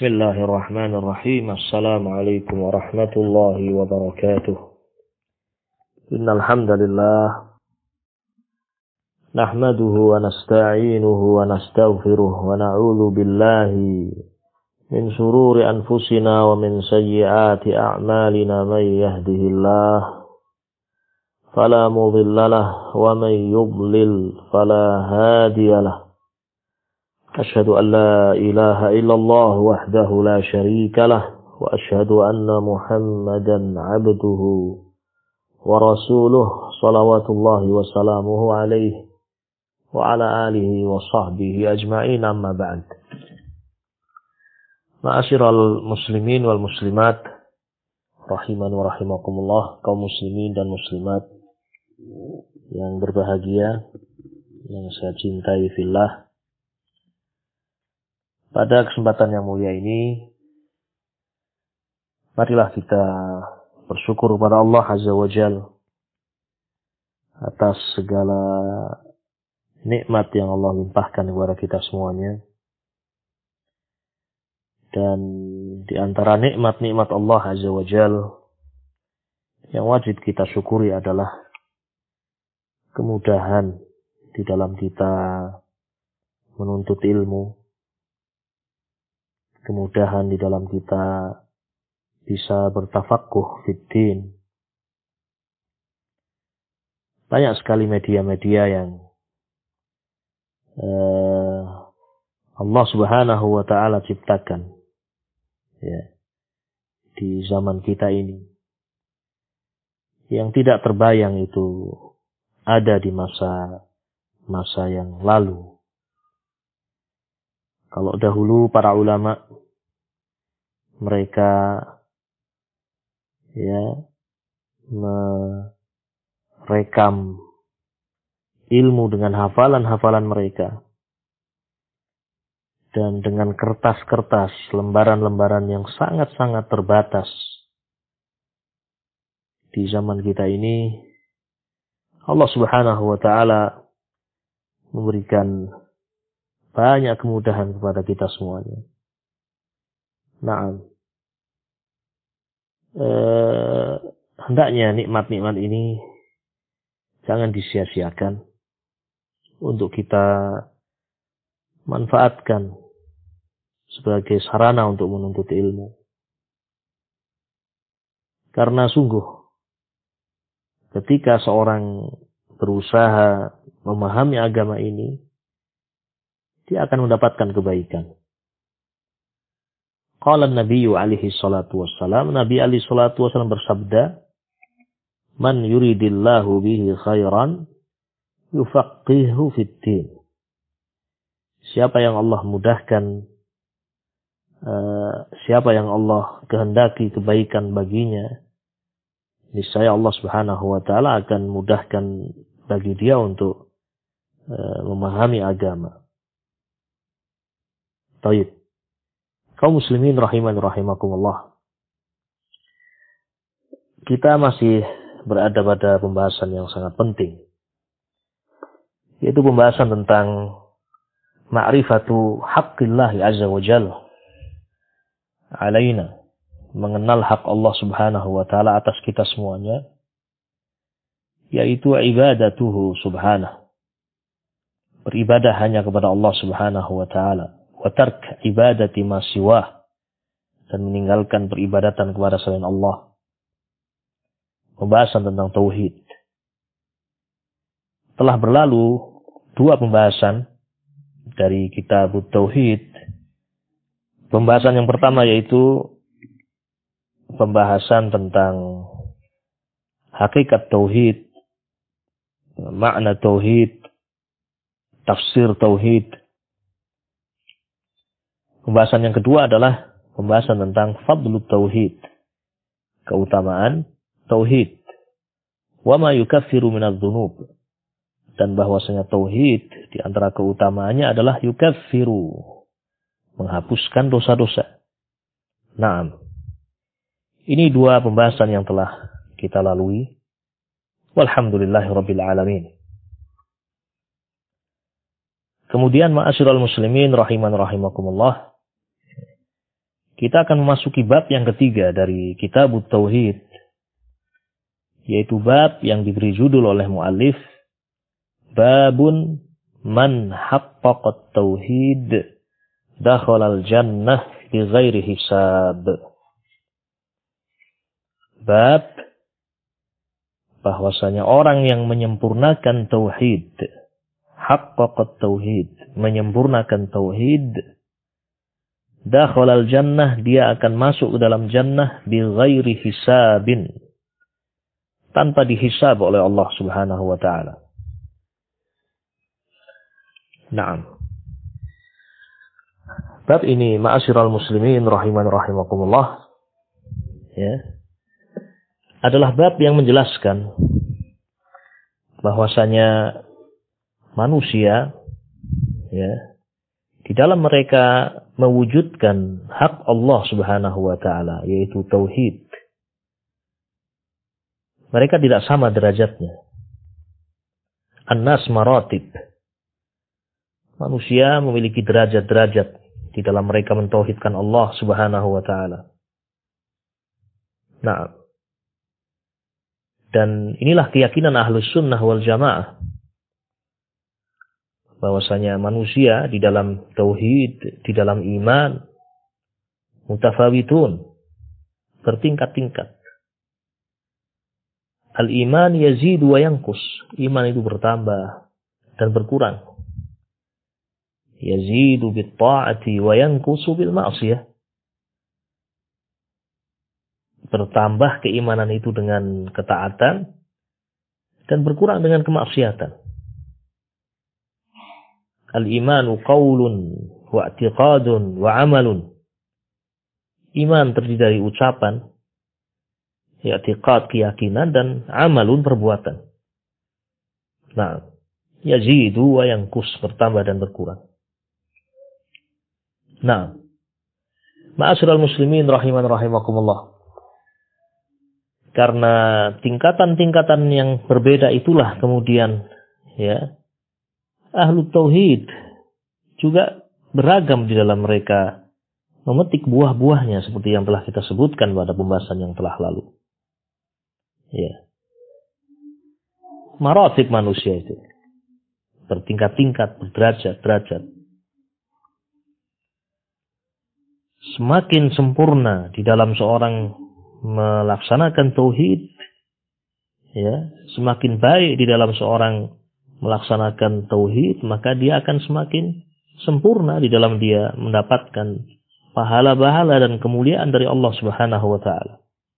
Bismillahirrahmanirrahim. Assalamualaikum warahmatullahi wabarakatuh. Innal hamdalillah nahmaduhu wa nasta'inuhu wa nastaghfiruh wa na'udzu billahi min shururi anfusina wa min sayyiati a'malina. May yahdihillahu fala mudilla lahu wa may yudlil fala hadiya lahu. Asyhadu an la ilaha illallah wahdahu la syarika lah wa asyhadu anna Muhammadan abduhu wa rasuluh salawatullahi wa salamuhu alaihi wa ala alihi wa sahbihi ajma'in, amma ba'd. Ma'asyiral muslimin wal muslimat rahiman wa rahimakumullah, kaum muslimin dan muslimat yang berbahagia, yang saya cintai fillah. Pada kesempatan yang mulia ini, marilah kita bersyukur kepada Allah Azza wa Jalla atas segala nikmat yang Allah limpahkan kepada kita semuanya. Dan di antara nikmat-nikmat Allah Azza wa Jalla yang wajib kita syukuri adalah kemudahan di dalam kita menuntut ilmu, kemudahan di dalam kita bisa bertafaqquh fiddin. Banyak sekali media-media yang Allah Subhanahu wa ta'ala ciptakan ya, di zaman kita ini, yang tidak terbayang itu ada di masa yang lalu. Kalau dahulu para ulama mereka ya merekam ilmu dengan hafalan-hafalan mereka, dan dengan kertas-kertas, lembaran-lembaran yang sangat-sangat terbatas. Di zaman kita ini Allah Subhanahu wa ta'ala memberikan banyak kemudahan kepada kita semuanya. Naam. Hendaknya nikmat-nikmat ini jangan disia-siakan, untuk kita manfaatkan sebagai sarana untuk menuntut ilmu. Karena sungguh, ketika seorang berusaha memahami agama ini, dia akan mendapatkan kebaikan. Qala Nabi alaihi salatu wassalam, Nabi alaihi salatu wassalam bersabda, "Man yuridillahu bihi khairan yufaqihu fiddin." Siapa yang Allah mudahkan, siapa yang Allah kehendaki kebaikan baginya, niscaya Allah Subhanahu wa ta'ala akan mudahkan bagi dia untuk memahami agama. Taib. Kaum muslimin rahiman rahimakumullah. Kita masih berada pada pembahasan yang sangat penting, yaitu pembahasan tentang ma'rifatu haqqillahi azza wa jalla alaina, mengenal hak Allah Subhanahu wa ta'ala atas kita semuanya, yaitu ibadatuhu subhanahu, beribadah hanya kepada Allah Subhanahu wa ta'ala, wa tark ibadati ma siwah, dan meninggalkan peribadatan kepada selain Allah. Pembahasan tentang tauhid. Telah berlalu 2 pembahasan dari kitab tauhid. Pembahasan yang pertama yaitu pembahasan tentang hakikat tauhid, makna tauhid, tafsir tauhid. Pembahasan yang kedua adalah pembahasan tentang fadlu tauhid, keutamaan tauhid, wa ma yukaffiru minadz-dzunub, dan bahwasanya tauhid di antara keutamaannya adalah yukaffiru, menghapuskan dosa-dosa. Naam. Ini 2 pembahasan yang telah kita lalui. Walhamdulillahirabbil alamin. Kemudian ma'asyiral muslimin rahiman rahimakumullah, kita akan memasuki bab yang ketiga dari Kitab Tauhid, yaitu bab yang diberi judul oleh muallif Babun man haqqaqat tauhid dakhalal jannah bighairi hisab. Bab bahwasanya orang yang menyempurnakan tauhid, haqqaqat tauhid, menyempurnakan tauhid, dakhalal jannah, dia akan masuk ke dalam jannah bighairi hisabin, tanpa dihisab oleh Allah Subhanahu wa taala. Naam. Bab ini ma'asyiral muslimin rahiman rahimakumullah, ya, adalah bab yang menjelaskan bahwasanya manusia, ya, di dalam mereka mewujudkan hak Allah Subhanahu wa taala, yaitu tauhid, mereka tidak sama derajatnya. An-nas maratib. Manusia memiliki derajat-derajat di dalam mereka mentauhidkan Allah Subhanahu wa taala. Nah, dan inilah keyakinan Ahlus Sunnah wal Jamaah, bahwasanya manusia di dalam tauhid, di dalam iman, mutafawitun, bertingkat-tingkat. Al-iman yazidu wa yanqus. Iman itu bertambah dan berkurang. Yazidu bit ta'ati wa yanqusu bil ma'siyah. Bertambah keimanan itu dengan ketaatan dan berkurang dengan kemaksiatan. Al-imanu qaulun wa i'tiqadun wa amalun. Iman terdiri dari ucapan, i'tiqad keyakinan, dan amalun perbuatan. Nah, yazidu wa yanqus, bertambah dan berkurang. Nah, ma'asyiral muslimin rahiman rahimakumullah. Karena tingkatan-tingkatan yang berbeda itulah kemudian, ya, ahlu tauhid juga beragam di dalam mereka memetik buah-buahnya seperti yang telah kita sebutkan pada pembahasan yang telah lalu. Ya. Maratib manusia itu bertingkat-tingkat, berderajat-derajat. Semakin sempurna di dalam seorang melaksanakan tauhid, ya, semakin baik di dalam seorang melaksanakan tauhid, maka dia akan semakin sempurna di dalam dia mendapatkan pahala-pahala dan kemuliaan dari Allah Subhanahu wa taala.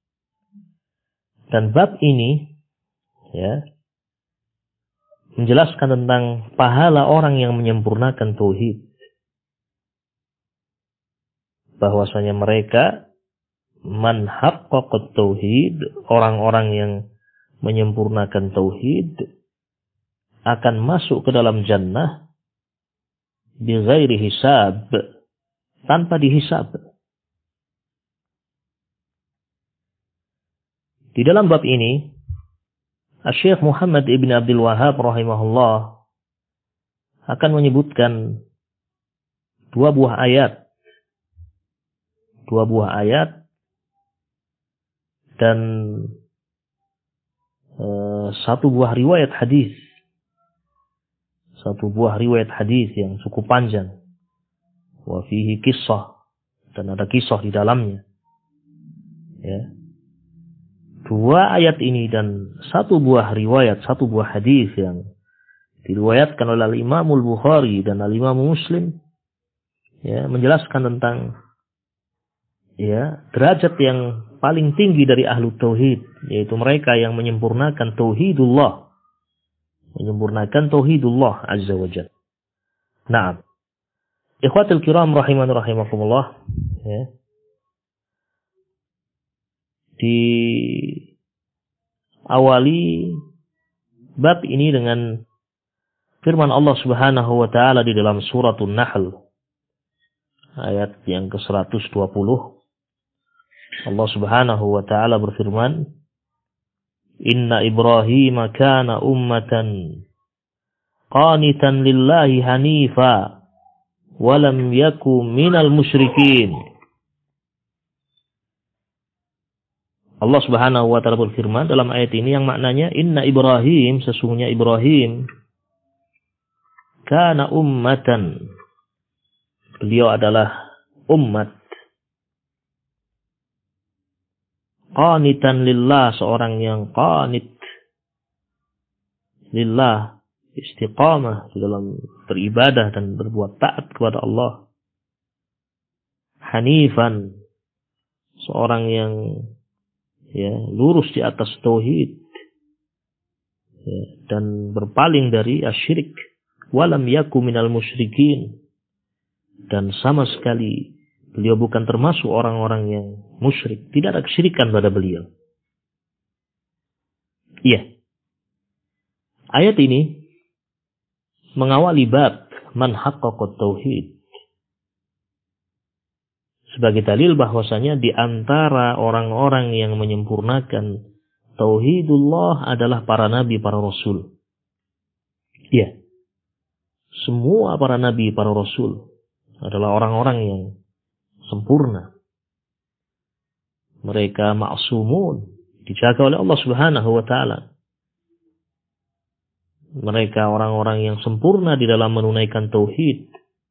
Dan bab ini, ya, menjelaskan tentang pahala orang yang menyempurnakan tauhid. Bahwasanya mereka man haqqaqat tauhid, orang-orang yang menyempurnakan tauhid akan masuk ke dalam jannah bighairi hisab, tanpa dihisab. Di dalam bab ini Syekh Muhammad ibn Abdul Wahhab rahimahullah akan menyebutkan dua buah ayat dan satu buah riwayat hadis. Satu buah riwayat hadis yang cukup panjang. Wa fihi kisah, dan ada kisah di dalamnya. Ya. Dua ayat ini dan satu buah riwayat, satu buah hadis yang diriwayatkan oleh Al-Imam Al-Bukhari dan Al-Imam Muslim, ya, menjelaskan tentang, ya, derajat yang paling tinggi dari ahlu tauhid, yaitu mereka yang menyempurnakan tauhidullah, menyempurnakan tauhidullah azza wa jalla. Naam. Ikhwatul kiram rahiman rahimakumullah, ya. Di awali bab ini dengan firman Allah Subhanahu wa taala di dalam suratul Nahl ayat yang ke-120. Allah Subhanahu wa taala berfirman, "Inna Ibrahim kana ummatan qanitan lillahi hanifa wa lam yaku minal musyrikin." Allah Subhanahu wa taala berfirman dalam ayat ini yang maknanya inna Ibrahim, sesungguhnya Ibrahim kana ummatan. Beliau adalah umat. Qanitan lillah, seorang yang qanit lillah, istiqamah di dalam beribadah dan berbuat taat kepada Allah. Hanifan, seorang yang lurus di atas tauhid dan berpaling dari asyirik. Walam yaku minal musyrikin, dan sama sekali beliau bukan termasuk orang-orang yang musyrik. Tidak ada kesyirikan pada beliau. Iya. Ayat ini mengawali bab man haqqaqat tauhid. Sebagai dalil bahwasanya di antara orang-orang yang menyempurnakan tauhidullah adalah para nabi, para rasul. Iya. Semua para nabi, para rasul adalah orang-orang yang sempurna. Mereka ma'sumun, dijaga oleh Allah Subhanahu wa taala. Mereka orang-orang yang sempurna di dalam menunaikan tauhid.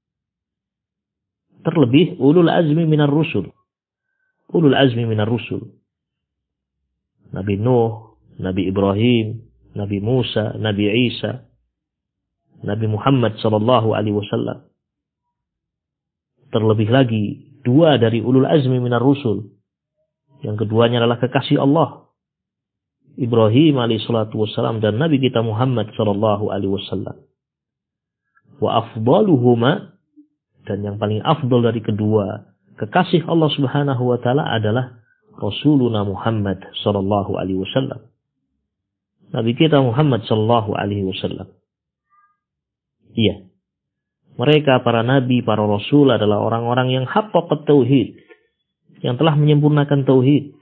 Terlebih ulul azmi minar rusul. Ulul azmi minar rusul. Nabi Nuh, Nabi Ibrahim, Nabi Musa, Nabi Isa, Nabi Muhammad sallallahu alaihi wasallam. Terlebih lagi dua dari ulul azmi minar rusul. Yang keduanya adalah kekasih Allah, Ibrahim alaihi salatu wassalam, dan Nabi kita Muhammad sallallahu alaihi wasallam. Wa afdaluhuma, dan yang paling afdal dari kedua kekasih Allah Subhanahu wa taala adalah Rasuluna Muhammad sallallahu alaihi wasallam. Nabi kita Muhammad sallallahu alaihi wasallam. Iya. Mereka para nabi, para rasul adalah orang-orang yang haqqaqat tauhid, yang telah menyempurnakan tauhid.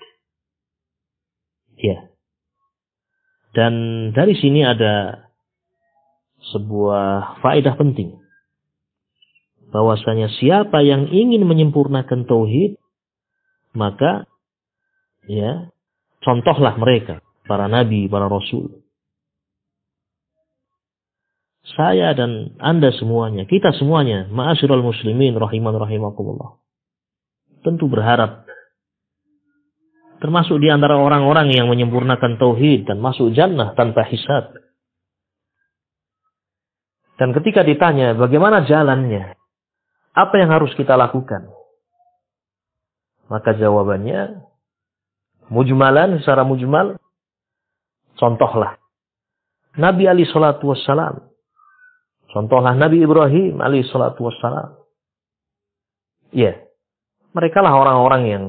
Ya. Dan dari sini ada sebuah faedah penting. Bahwasanya siapa yang ingin menyempurnakan tauhid, maka contohlah mereka, para nabi, para rasul. Saya dan Anda semuanya, kita semuanya, ma'asyiral muslimin rahimakumullah, tentu berharap termasuk di antara orang-orang yang menyempurnakan tauhid dan masuk jannah tanpa hisab. Dan ketika ditanya bagaimana jalannya, apa yang harus kita lakukan, maka jawabannya mujmalan, secara mujmal, contohlah Nabi alaihi salatu wassalam, contohlah Nabi Ibrahim alaihi salatu wassalam. Ya, mereka lah orang-orang yang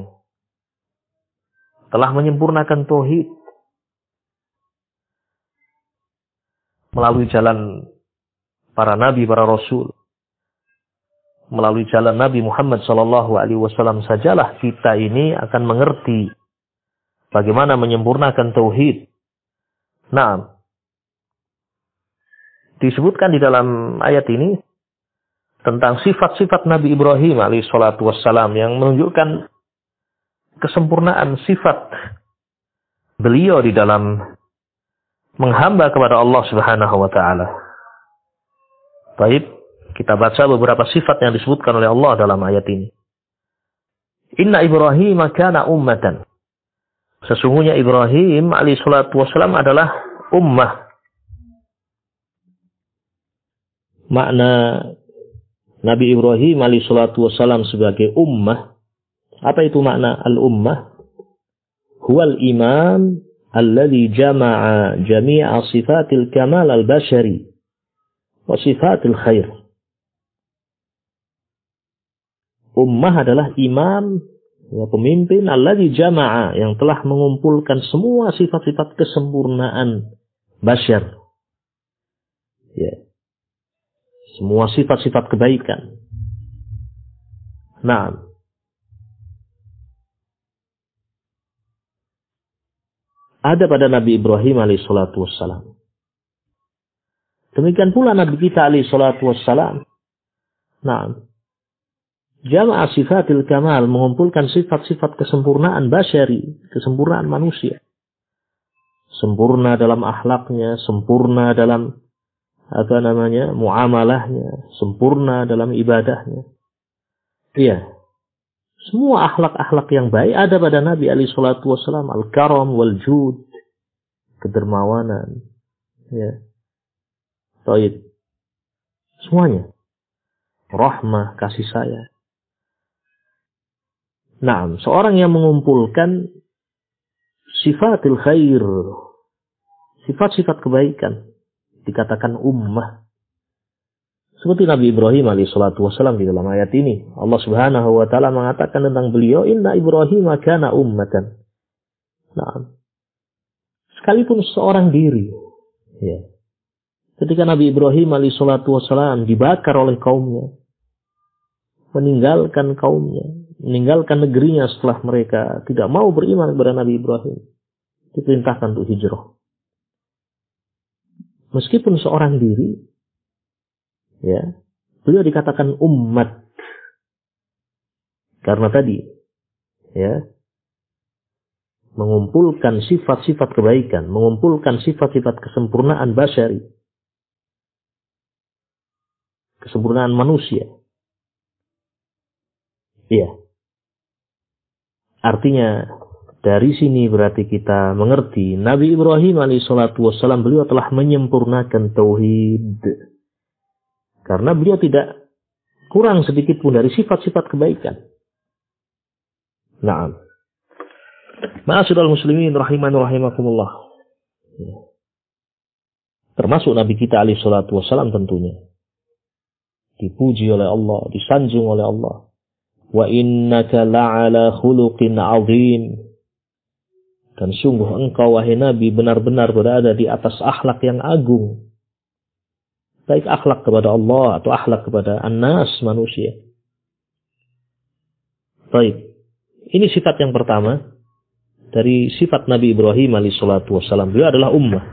telah menyempurnakan tauhid melalui jalan para nabi, para rasul. Melalui jalan Nabi Muhammad sallallahu alaihi wasallam sajalah kita ini akan mengerti bagaimana menyempurnakan tauhid. Nah, disebutkan di dalam ayat ini tentang sifat-sifat Nabi Ibrahim alaihi salatu wassalam yang menunjukkan kesempurnaan sifat beliau di dalam menghamba kepada Allah Subhanahu wa taala. Baik, kita baca beberapa sifat yang disebutkan oleh Allah dalam ayat ini. Inna Ibrahim kana ummatan. Sesungguhnya Ibrahim alaihi salatu wassalam adalah ummah. Makna Nabi Ibrahim alaihi salatu wassalam sebagai ummah, apa itu makna al-ummah? Huwal imam alladhi jama'a jami'a sifatil kamal al-bashari wa sifatil khair. Ummah adalah imam, pemimpin alladhi jama'a, yang telah mengumpulkan semua sifat-sifat kesempurnaan bashar. Ya. Semua sifat-sifat kebaikan. Nah, ada pada Nabi Ibrahim alaihi salatu wassalam. Demikian pula Nabi kita alaihi salatu wassalam. Nah, Jama'a sifatil kamal, mengumpulkan sifat-sifat kesempurnaan basyari, kesempurnaan manusia. Sempurna dalam akhlaknya, sempurna dalam muamalahnya, sempurna dalam ibadahnya. Iya. Semua akhlak-akhlak yang baik ada pada Nabi alaihi salatu wasallam, al-karam wal jud, kedermawanan, ya. Taib. Semuanya. Rahmah, kasih sayang. Nah, seorang yang mengumpulkan sifatil khair, sifat-sifat kebaikan, dikatakan ummah. Seperti Nabi Ibrahim alaihissalatu wassalam di dalam ayat ini. Allah subhanahu wa ta'ala mengatakan tentang beliau, Inna Ibrahim kana ummatan. Nah, sekalipun seorang diri, ya. Ketika Nabi Ibrahim alaihissalatu wassalam dibakar oleh kaumnya, meninggalkan kaumnya, meninggalkan negerinya setelah mereka tidak mau beriman kepada Nabi Ibrahim, diperintahkan untuk hijrah. Meskipun seorang diri, ya, beliau dikatakan umat karena tadi, ya, mengumpulkan sifat-sifat kebaikan, mengumpulkan sifat-sifat kesempurnaan basyari, kesempurnaan manusia. Iya. Artinya dari sini berarti kita mengerti Nabi Ibrahim alaihissalatu wassalam beliau telah menyempurnakan tauhid. Karena beliau tidak kurang sedikit pun dari sifat-sifat kebaikan. Naam. Ma'asyiral muslimin rahimani rahimakumullah. Termasuk Nabi kita alaihissalatu wassalam tentunya. Dipuji oleh Allah, disanjung oleh Allah. Wa innaka la'ala khuluqin 'azim. Dan sungguh engkau wahai Nabi benar-benar berada di atas akhlak yang agung. Baik akhlak kepada Allah atau akhlak kepada an-nas manusia. Baik. Ini sifat yang pertama dari sifat Nabi Ibrahim alaihissalatu wassalam. Beliau adalah ummah.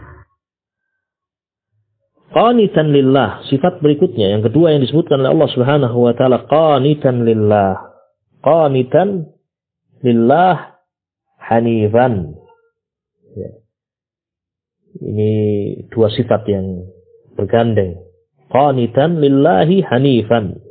Qanitan lillah. Sifat berikutnya yang kedua yang disebutkan oleh Allah Subhanahu wa taala, qanitan lillah. Qanitan lillah hanifan. Ya. Ini dua sifat yang bergandeng. Qanitan lillahi hanifan.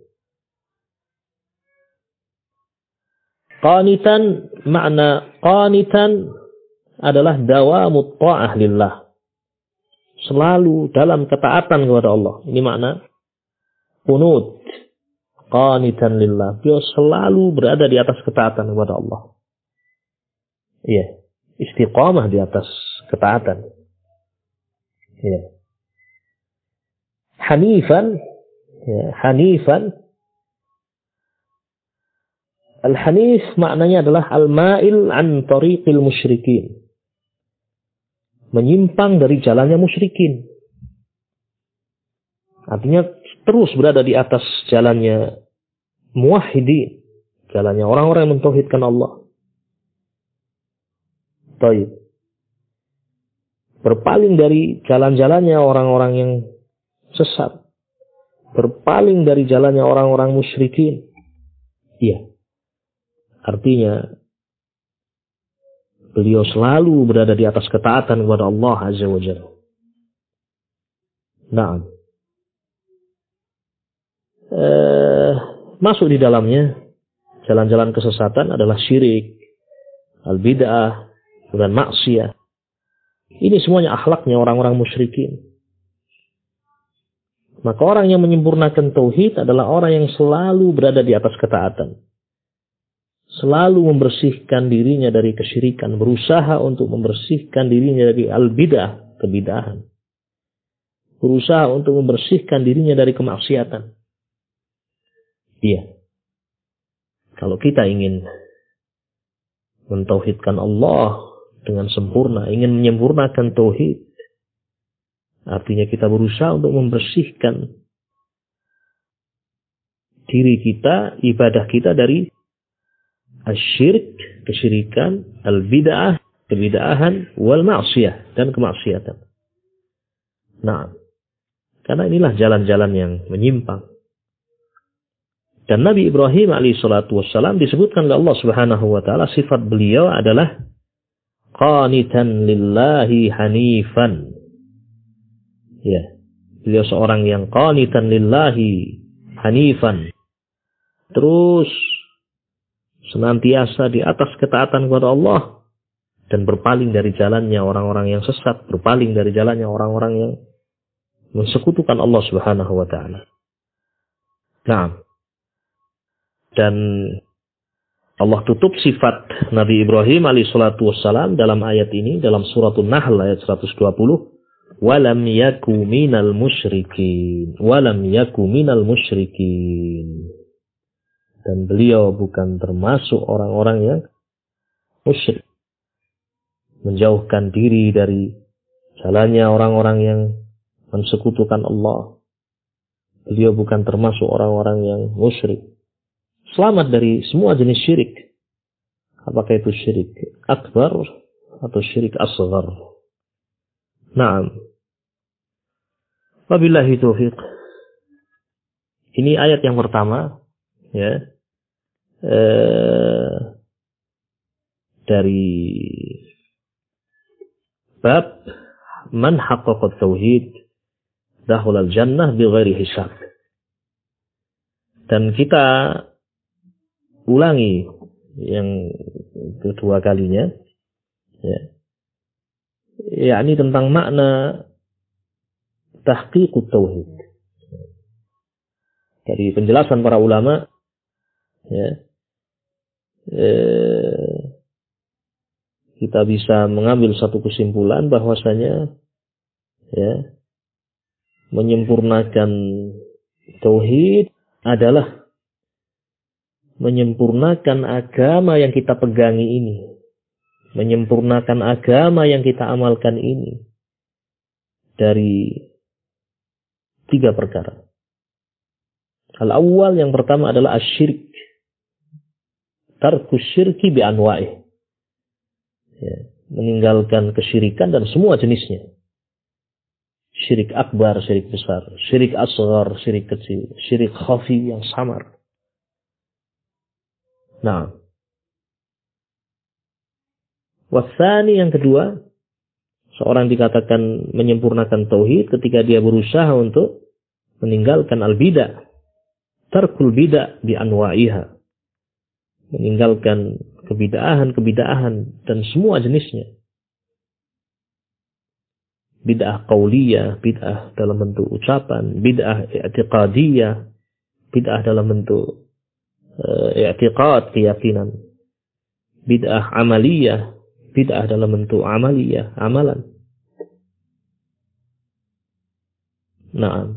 Qanitan, makna qanitan adalah dawamut ta'ah lillah. Selalu dalam ketaatan kepada Allah. Ini makna qunut. Qanitan lillah. Dia selalu berada di atas ketaatan kepada Allah. Iya. Istiqamah di atas ketaatan. Iya. Hanifan. Ya, hanifan. Al-hanif maknanya adalah al-ma'il an tariqil musyrikin. Menyimpang dari jalannya musyrikin. Artinya terus berada di atas jalannya muwahhidin. Jalannya orang-orang yang mentauhidkan Allah. Baik. Berpaling dari jalan-jalannya orang-orang yang sesat. Berpaling dari jalannya orang-orang musyrikin. Iya. Artinya beliau selalu berada di atas ketaatan kepada Allah Azza wa Jalla. Naam. Masuk di dalamnya jalan-jalan kesesatan adalah syirik, al-bid'ah, dan maksiat. Ini semuanya akhlaknya orang-orang musyrikin. Maka orang yang menyempurnakan tauhid adalah orang yang selalu berada di atas ketaatan. Selalu membersihkan dirinya dari kesyirikan, berusaha untuk membersihkan dirinya dari al-bid'ah, kebid'ahan. Berusaha untuk membersihkan dirinya dari kemaksiatan. Iya. Kalau kita ingin mentauhidkan Allah dengan sempurna, ingin menyempurnakan tauhid, artinya kita berusaha untuk membersihkan diri kita, ibadah kita dari asyirik, kesyirikan, al-bid'ah, kebid'ahan, wal ma'siyah, dan kemaksiatan. Nah, karena inilah jalan-jalan yang menyimpang. Dan Nabi Ibrahim alaihissalatu wassalam disebutkan oleh Allah Subhanahu wa taala sifat beliau adalah qanitan lillahi hanifan. Ya, beliau seorang yang qanitan lillahi hanifan. Terus senantiasa di atas ketaatan kepada Allah dan berpaling dari jalannya orang-orang yang sesat, berpaling dari jalannya orang-orang yang mensekutukan Allah Subhanahu wa taala. Nah, dan Allah tutup sifat Nabi Ibrahim alaihissalatu wassalam dalam ayat ini, dalam suratul Nahl ayat 120. Walam yaku minal musyrikin. Walam yaku minal musyrikin. Dan beliau bukan termasuk orang-orang yang musyrik. Menjauhkan diri dari jalannya orang-orang yang mensekutukan Allah. Beliau bukan termasuk orang-orang yang musyrik. Selamat dari semua jenis syirik. Apakah itu syirik akbar atau syirik asghar. Naam. Wabillahi taufiq. Ini ayat yang pertama, ya, dari bab man haqqaqa tauhid dakhulal jannah bighairi hisab. Dan kita ulangi yang kedua kalinya, ya, yakni tentang makna tahqiqut tauhid. Dari penjelasan para ulama, ya, kita bisa mengambil satu kesimpulan bahwasanya, ya, menyempurnakan tauhid adalah menyempurnakan agama yang kita pegangi ini. Menyempurnakan agama yang kita amalkan ini. Dari 3 perkara. Al-awwal, yang pertama adalah asyirik. Tarkus syirki bi anwa'ih. Ya, meninggalkan kesyirikan dan semua jenisnya. Syirik akbar, syirik besar. Syirik asghar, syirik kecil. Syirik khafi yang samar. Nah, wasani, yang kedua, seorang dikatakan menyempurnakan tauhid ketika dia berusaha untuk meninggalkan al-bidah, tarkul bidah bi anwa'iha, meninggalkan kebid'ahan dan semua jenisnya. Bid'ah qauliyah, bid'ah dalam bentuk ucapan, bid'ah i'tiqadiyah, bid'ah dalam bentuk i'tiqad, keyakinan, bid'ah amaliyah, bid'ah dalam bentuk amaliyah, amalan. Nah,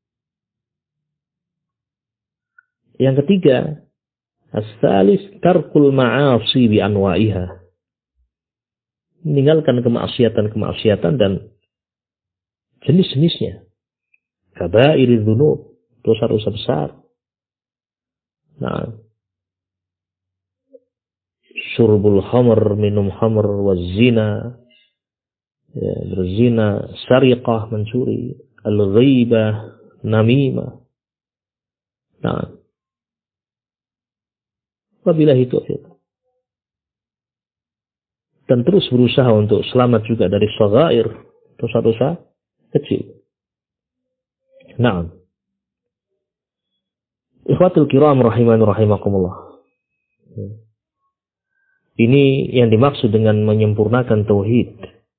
yang ketiga, as-salis tarkul ma'asi bi anwa'iha, meninggalkan kemaksiatan dan jenis-jenisnya. Kaba'irul dzunub, dosa-dosa besar. Nah, syurbul khamr, minum khamr, waz-zina, ya, berzina, sariqah, mencuri, al-ghibah, namimah. Nah, wabillahi taufiq. Dan terus berusaha untuk selamat juga dari shaghair, dosa-dosa kecil. Nah, ikhwatul kiram rahimani rahimakumullah. Ini yang dimaksud dengan menyempurnakan tauhid.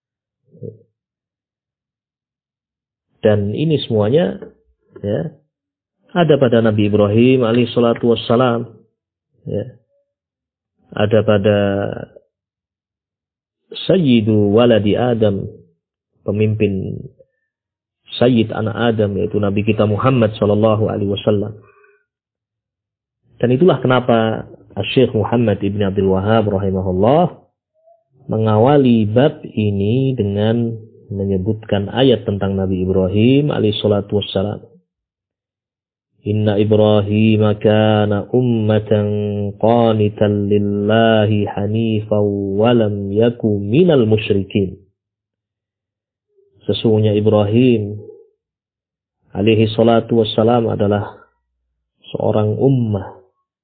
Dan ini semuanya, ya, ada pada Nabi Ibrahim alaihissalatu wassalam, ya, ada pada Sayyidu waladi Adam, pemimpin Sayyid anak Adam, yaitu Nabi kita Muhammad sallallahu alaihi wasallam. Dan itulah kenapa Syekh Muhammad Ibn Abdul Wahhab rahimahullah mengawali bab ini dengan menyebutkan ayat tentang Nabi Ibrahim alaihissalatu wassalam. Inna Ibrahim kana ummatan qanitan lillahi hanifan walam yaku minal musyrikin. Sesungguhnya Ibrahim alaihissalatu wassalam adalah seorang ummah,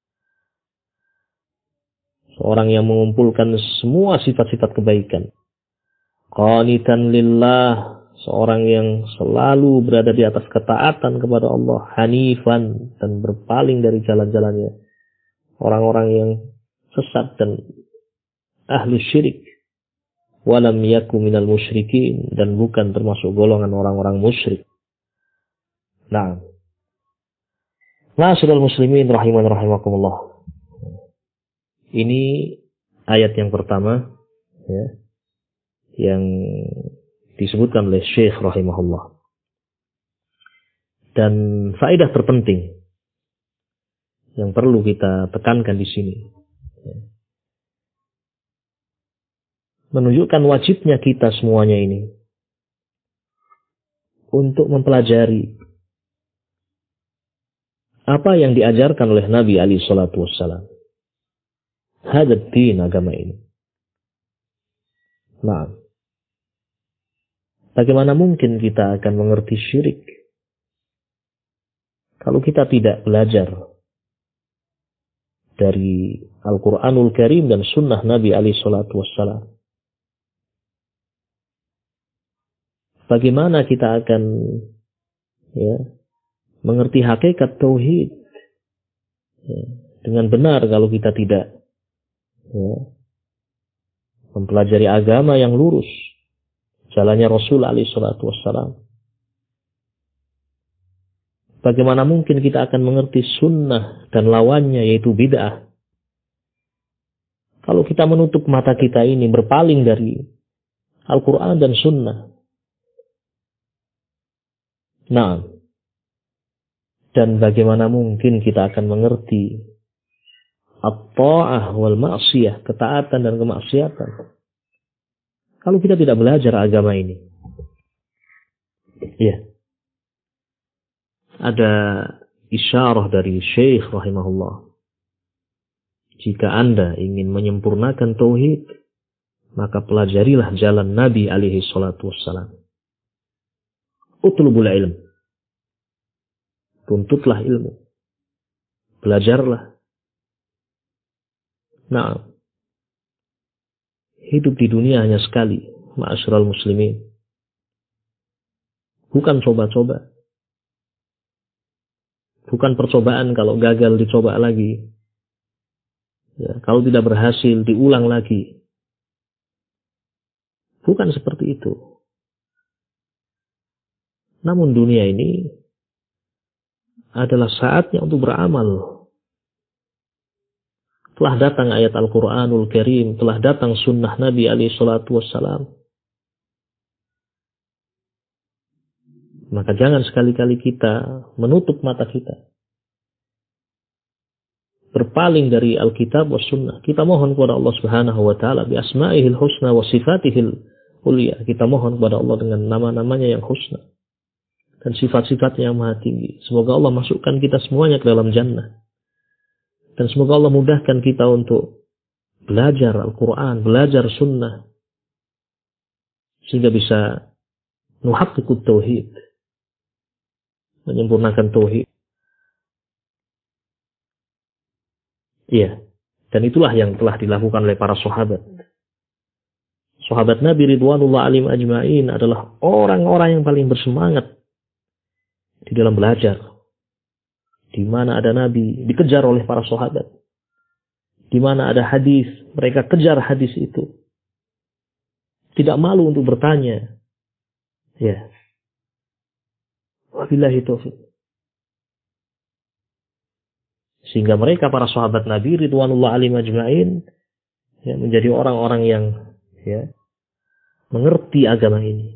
seorang yang mengumpulkan semua sifat-sifat kebaikan. Qanitan lillah, seorang yang selalu berada di atas ketaatan kepada Allah. Hanifan, dan berpaling dari jalan-jalannya orang-orang yang sesat dan ahli syirik. Walam yaku minal musyrikin, dan bukan termasuk golongan orang-orang musyrik. Nah, ma'asyiral muslimin rahiman rahimakumullah. Ini ayat yang pertama, ya, yang disebutkan oleh Syekh rahimahullah. Dan faedah terpenting yang perlu kita tekankan di sini, ya, menunjukkan wajibnya kita semuanya ini untuk mempelajari apa yang diajarkan oleh Nabi alaihi salatu wassalam. Hadzal din, agama ini. Nah, bagaimana mungkin kita akan mengerti syirik kalau kita tidak belajar dari Al-Quranul Karim dan Sunnah Nabi alaihi salatu wassalam? Bagaimana kita akan, ya, mengerti hakikat tauhid, ya, dengan benar kalau kita tidak, ya, mempelajari agama yang lurus, jalannya Rasul alaihi salatu wassalam? Bagaimana mungkin kita akan mengerti sunnah dan lawannya, yaitu bid'ah, kalau kita menutup mata kita ini, berpaling dari Al-Quran dan sunnah? Nah, dan bagaimana mungkin kita akan mengerti at-ta'ah wal ma'siyah, ketaatan dan kemaksiatan, kalau kita tidak belajar agama ini? Ya. Ada isyarah dari Syekh rahimahullah. Jika Anda ingin menyempurnakan tauhid, maka pelajarilah jalan Nabi alaihi salatu wassalam. Utlubul ilm. Tuntutlah ilmu. Belajarlah. Nah, hidup di dunia hanya sekali, ma'asyiral muslimin. Bukan coba-coba. Bukan percobaan, kalau gagal dicoba lagi. Ya, kalau tidak berhasil diulang lagi. Bukan seperti itu. Namun dunia ini adalah saatnya untuk beramal. Telah datang ayat Al-Quranul Karim, telah datang sunnah Nabi alaihi salatu wassalam. Maka jangan sekali-kali kita menutup mata kita, berpaling dari Alkitab wa sunnah. Kita mohon kepada Allah subhanahu wa ta'ala bi asma'ihil husna wa sifatihil ulia. Kita mohon kepada Allah dengan nama-namanya yang husna dan sifat-sifatnya yang maha tinggi. Semoga Allah masukkan kita semuanya ke dalam jannah. Dan semoga Allah mudahkan kita untuk belajar Al-Quran, belajar sunnah, sehingga bisa nuhaqqiqut tauhid, menyempurnakan tauhid. Iya, dan itulah yang telah dilakukan oleh para sahabat. Sahabat Nabi ridwanullah alim ajma'in adalah orang-orang yang paling bersemangat di dalam belajar. Di mana ada Nabi, dikejar oleh para sahabat. Di mana ada hadis, mereka kejar hadis itu. Tidak malu untuk bertanya. Ya. Wabillahi taufiq. Sehingga mereka, para sahabat Nabi ridwanullah alim ajma'in, ya, menjadi orang-orang yang, ya, mengerti agama ini.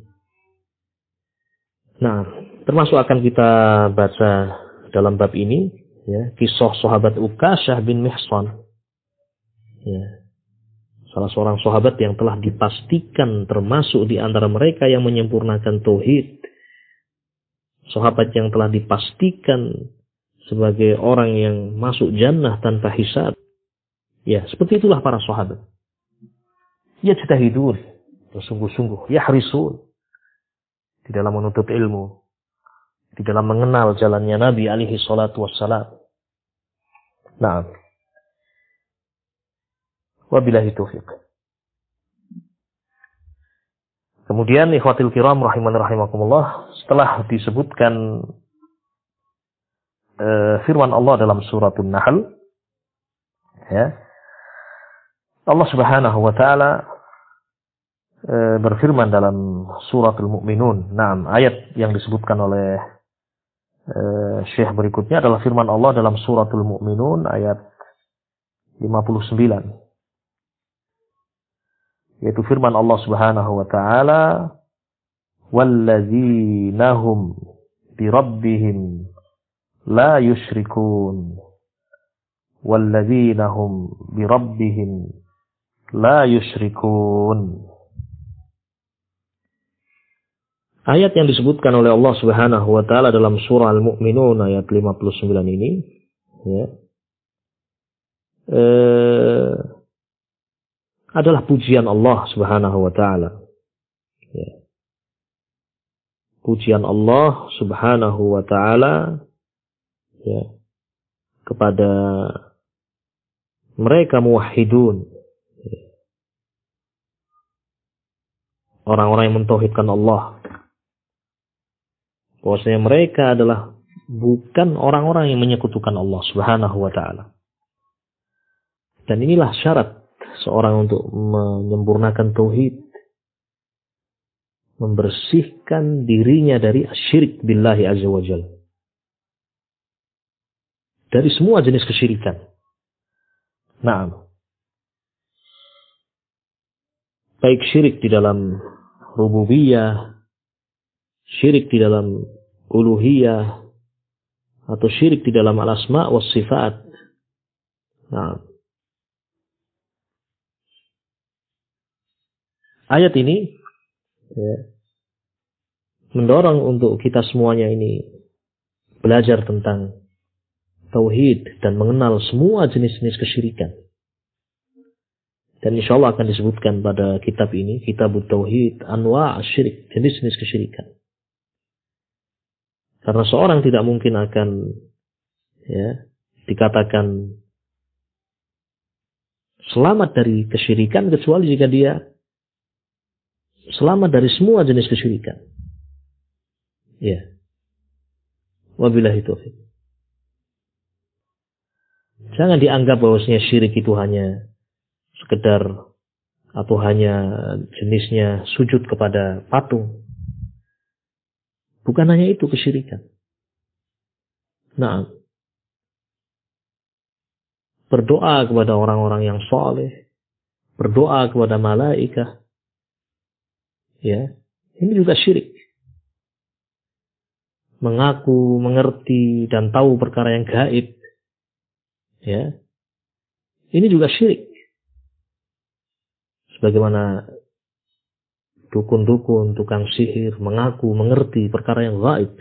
Nah, termasuk akan kita baca dalam bab ini, ya, kisah sahabat Ukasyah bin Mihsan, ya, salah seorang sahabat yang telah dipastikan termasuk di antara mereka yang menyempurnakan tauhid, sahabat yang telah dipastikan sebagai orang yang masuk jannah tanpa hisab. Ya, seperti itulah para sahabat. Yajtahidun, bersungguh-sungguh, yahrisun, di dalam menuntut ilmu, di dalam mengenal jalannya Nabi alaihi salatu wassalam. Nah, wabillahi taufiq. Kemudian ikhwatil kiram rahiman rahimakumullah, setelah disebutkan firman Allah dalam suratun Nahl, ya, Allah Subhanahu wa taala berfirman dalam suratul Mu'minun. Naam, ayat yang disebutkan oleh Syekh berikutnya adalah firman Allah dalam suratul Mu'minun ayat 59. Yaitu firman Allah Subhanahu wa taala, "Walladzina hum bi rabbihim la yusyrikun." Walladzina hum bi rabbihim la yusyrikun. Ayat yang disebutkan oleh Allah Subhanahu wa taala dalam surah Al-Mu'minun ayat 59 ini, ya, adalah pujian Allah Subhanahu wa taala. Ya. Pujian Allah Subhanahu wa taala, ya, kepada mereka muwahhidun, ya, orang-orang yang mentauhidkan Allah. Bahwasanya mereka adalah bukan orang-orang yang menyekutukan Allah Subhanahu wa taala. Dan inilah syarat seorang untuk menyempurnakan tauhid, membersihkan dirinya dari syirik billahi azza wa jalla. Dari semua jenis kesyirikan. Naam. Baik syirik di dalam rububiyah, syirik di dalam uluhiyah, atau syirik di dalam al-asma' was sifat. Nah, ayat ini, ya, mendorong untuk kita semuanya ini belajar tentang tauhid dan mengenal semua jenis-jenis kesyirikan. Dan insya Allah akan disebutkan pada kitab ini, Kitabut Tauhid, Anwa' Asyirik, jenis-jenis kesyirikan. Karena seorang tidak mungkin akan, ya, dikatakan selamat dari kesyirikan kecuali jika dia selamat dari semua jenis kesyirikan. Ya. Wabillahi taufiq. Jangan dianggap bahwasanya syirik itu hanya sekedar atau hanya jenisnya sujud kepada patung. Bukan hanya itu kesyirikan. Nah, berdoa kepada orang-orang yang saleh, berdoa kepada malaikat, ya, ini juga syirik. Mengaku, mengerti, dan tahu perkara yang gaib, ya, ini juga syirik. Sebagaimana dukun-dukun, tukang sihir, mengaku, mengerti perkara yang gaib.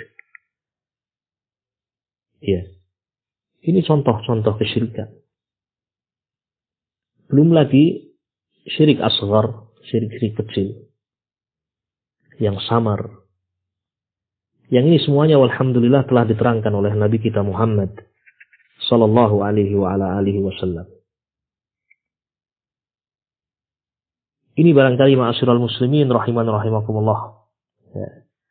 Ya. Ini contoh-contoh kesyirikan. Belum lagi syirik asghar, syirik-syirik kecil. Yang samar. Yang ini semuanya walhamdulillah telah diterangkan oleh Nabi kita Muhammad sallallahu alaihi wa ala alihi wasallam. Ini barangkali ma'asyiral muslimin rahiman rahimakumullah. Ya.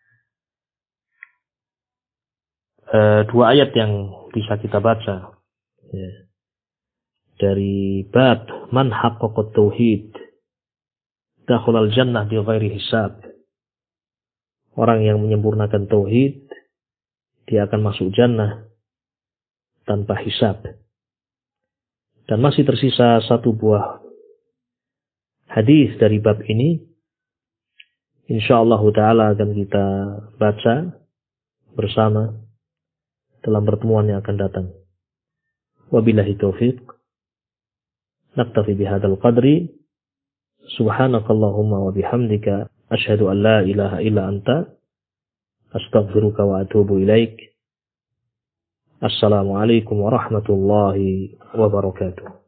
Dua ayat yang bisa kita baca, ya, dari bab man haqqaqat tauhid dakhulal jannah bi ghairi hisab. Orang yang menyempurnakan tauhid, dia akan masuk jannah tanpa hisab. Dan masih tersisa satu buah hadis dari bab ini, insyaallah ta'ala akan kita baca bersama dalam pertemuan yang akan datang. Wabillahi taufiq. Naktafi bihadzal qadri. Subhanakallahumma wa bihamdika asyhadu an la ilaha illa anta astaghfiruka wa atubu ilaik. Assalamualaikum warahmatullahi wabarakatuh.